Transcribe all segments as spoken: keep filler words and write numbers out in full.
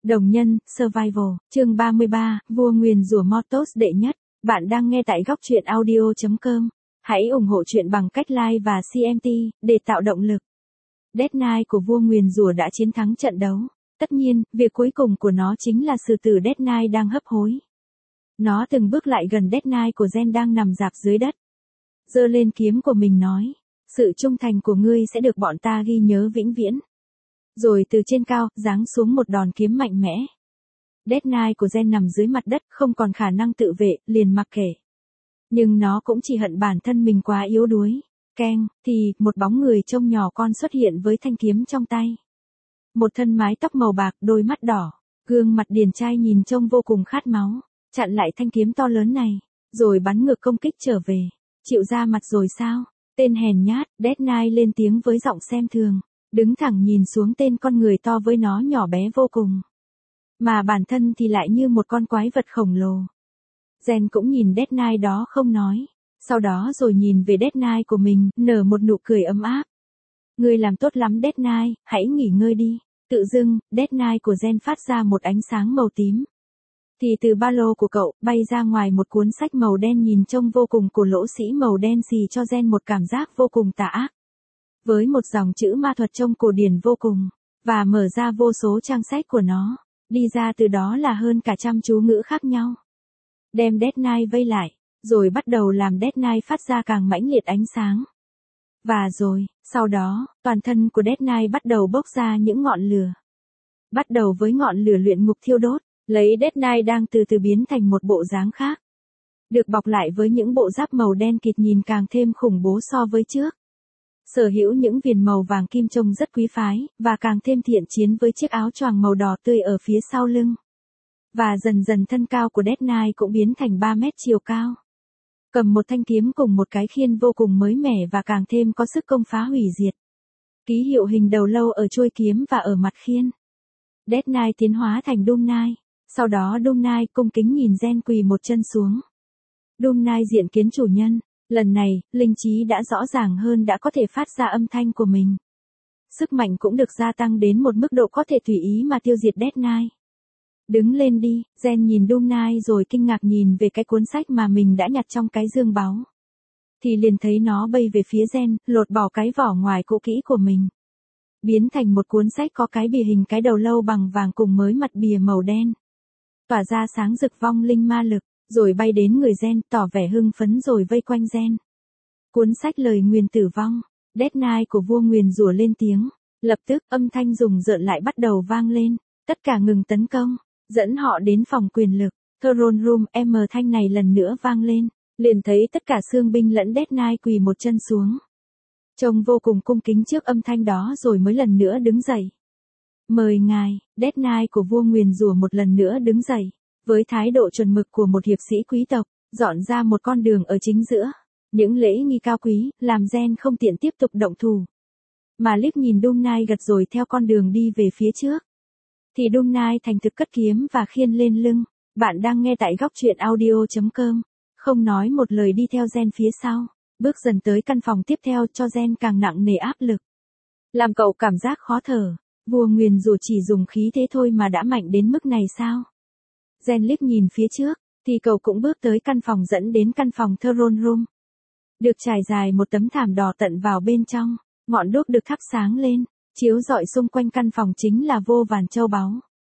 Đồng nhân, Survival, chương ba mươi ba, vua nguyền rủa Mortos đệ nhất. Bạn đang nghe tại góc truyện audio chấm com. Hãy ủng hộ truyện bằng cách like và xê em tê, để tạo động lực. Death Knight của vua nguyền rủa đã chiến thắng trận đấu. Tất nhiên, việc cuối cùng của nó chính là sư tử Death Knight đang hấp hối. Nó từng bước lại gần Death Knight của Gen đang nằm rạp dưới đất. Giơ lên kiếm của mình nói, sự trung thành của ngươi sẽ được bọn ta ghi nhớ vĩnh viễn. Rồi từ trên cao, giáng xuống một đòn kiếm mạnh mẽ. Death Knight của Gen nằm dưới mặt đất, không còn khả năng tự vệ, liền mặc kệ. Nhưng nó cũng chỉ hận bản thân mình quá yếu đuối. Keng, thì, một bóng người trông nhỏ con xuất hiện với thanh kiếm trong tay. Một thân mái tóc màu bạc, đôi mắt đỏ, gương mặt điển trai nhìn trông vô cùng khát máu, chặn lại thanh kiếm to lớn này, rồi bắn ngược công kích trở về. Chịu ra mặt rồi sao? Tên hèn nhát, Death Knight lên tiếng với giọng xem thường. Đứng thẳng nhìn xuống tên con người to với nó nhỏ bé vô cùng. Mà bản thân thì lại như một con quái vật khổng lồ. Gen cũng nhìn Death Knight đó không nói. Sau đó rồi nhìn về Death Knight của mình, nở một nụ cười ấm áp. Ngươi làm tốt lắm Death Knight, hãy nghỉ ngơi đi. Tự dưng, Death Knight của Gen phát ra một ánh sáng màu tím. Thì từ ba lô của cậu, bay ra ngoài một cuốn sách màu đen nhìn trông vô cùng cổ lỗ sĩ màu đen xì cho Gen một cảm giác vô cùng tà ác. Với một dòng chữ ma thuật trông cổ điển vô cùng, và mở ra vô số trang sách của nó, đi ra từ đó là hơn cả trăm chú ngữ khác nhau. Đem Death Knight vây lại, rồi bắt đầu làm Death Knight phát ra càng mãnh liệt ánh sáng. Và rồi, sau đó, toàn thân của Death Knight bắt đầu bốc ra những ngọn lửa. Bắt đầu với ngọn lửa luyện ngục thiêu đốt, lấy Death Knight đang từ từ biến thành một bộ dáng khác. Được bọc lại với những bộ giáp màu đen kịt nhìn càng thêm khủng bố so với trước. Sở hữu những viền màu vàng kim trông rất quý phái, và càng thêm thiện chiến với chiếc áo choàng màu đỏ tươi ở phía sau lưng. Và dần dần thân cao của Death Knight cũng biến thành ba mét chiều cao. Cầm một thanh kiếm cùng một cái khiên vô cùng mới mẻ và càng thêm có sức công phá hủy diệt. Ký hiệu hình đầu lâu ở chuôi kiếm và ở mặt khiên. Death Knight tiến hóa thành Doom Knight. Sau đó Doom Knight cung kính nhìn Gen quỳ một chân xuống. Doom Knight diện kiến chủ nhân. Lần này, linh trí đã rõ ràng hơn đã có thể phát ra âm thanh của mình. Sức mạnh cũng được gia tăng đến một mức độ có thể tùy ý mà tiêu diệt Death Knight. Đứng lên đi, Gen nhìn Doom Knight rồi kinh ngạc nhìn về cái cuốn sách mà mình đã nhặt trong cái dương báu. Thì liền thấy nó bay về phía Gen, lột bỏ cái vỏ ngoài cũ kỹ của mình. Biến thành một cuốn sách có cái bìa hình cái đầu lâu bằng vàng cùng mới mặt bìa màu đen. Tỏa ra sáng rực vong linh ma lực. Rồi bay đến người Gen, tỏ vẻ hưng phấn rồi vây quanh Gen. Cuốn sách lời nguyền tử vong, Death Knight của vua nguyền rủa lên tiếng. Lập tức, âm thanh rùng rợn lại bắt đầu vang lên. Tất cả ngừng tấn công, dẫn họ đến phòng quyền lực. Throne Room, M thanh này lần nữa vang lên. Liền thấy tất cả xương binh lẫn Death Knight quỳ một chân xuống. Trông vô cùng cung kính trước âm thanh đó rồi mới lần nữa đứng dậy. Mời ngài, Death Knight của vua nguyền rủa một lần nữa đứng dậy. Với thái độ chuẩn mực của một hiệp sĩ quý tộc, dọn ra một con đường ở chính giữa. Những lễ nghi cao quý, làm Gen không tiện tiếp tục động thủ. Mà liếc nhìn Doom Knight gật rồi theo con đường đi về phía trước. Thì Doom Knight thành thực cất kiếm và khiên lên lưng. Bạn đang nghe tại góc truyện audio chấm com. Không nói một lời đi theo Gen phía sau. Bước dần tới căn phòng tiếp theo cho Gen càng nặng nề áp lực. Làm cậu cảm giác khó thở. Vua nguyền rủa chỉ dùng khí thế thôi mà đã mạnh đến mức này sao? Gen liếc nhìn phía trước, thì cậu cũng bước tới căn phòng dẫn đến căn phòng Throne Room. Được trải dài một tấm thảm đỏ tận vào bên trong, ngọn đuốc được thắp sáng lên, chiếu rọi xung quanh căn phòng chính là vô vàn châu báu.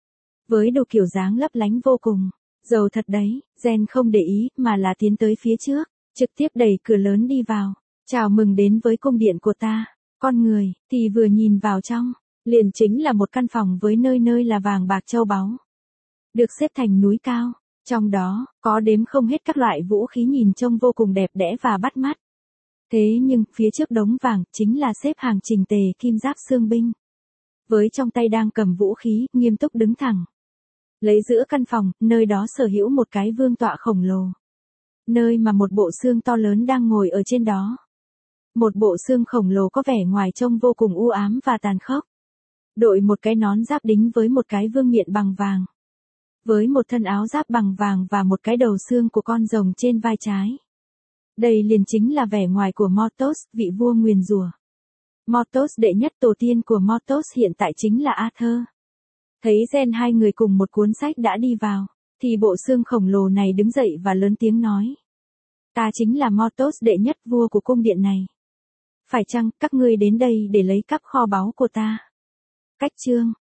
Với đồ kiểu dáng lấp lánh vô cùng, giàu thật đấy, Gen không để ý mà là tiến tới phía trước, trực tiếp đẩy cửa lớn đi vào. Chào mừng đến với cung điện của ta. Con người, thì vừa nhìn vào trong, liền chính là một căn phòng với nơi nơi là vàng bạc châu báu. Được xếp thành núi cao, trong đó, có đếm không hết các loại vũ khí nhìn trông vô cùng đẹp đẽ và bắt mắt. Thế nhưng, phía trước đống vàng, chính là xếp hàng chỉnh tề kim giáp xương binh. Với trong tay đang cầm vũ khí, nghiêm túc đứng thẳng. Lấy giữa căn phòng, nơi đó sở hữu một cái vương tọa khổng lồ. Nơi mà một bộ xương to lớn đang ngồi ở trên đó. Một bộ xương khổng lồ có vẻ ngoài trông vô cùng u ám và tàn khốc. Đội một cái nón giáp đính với một cái vương miện bằng vàng. Với một thân áo giáp bằng vàng và một cái đầu xương của con rồng trên vai trái. Đây liền chính là vẻ ngoài của Mortos, vị vua nguyền rủa. Mortos đệ nhất tổ tiên của Mortos hiện tại chính là Arthur. Thấy Gen hai người cùng một cuốn sách đã đi vào, thì bộ xương khổng lồ này đứng dậy và lớn tiếng nói. Ta chính là Mortos đệ nhất vua của cung điện này. Phải chăng các ngươi đến đây để lấy cắp kho báu của ta? Cách chương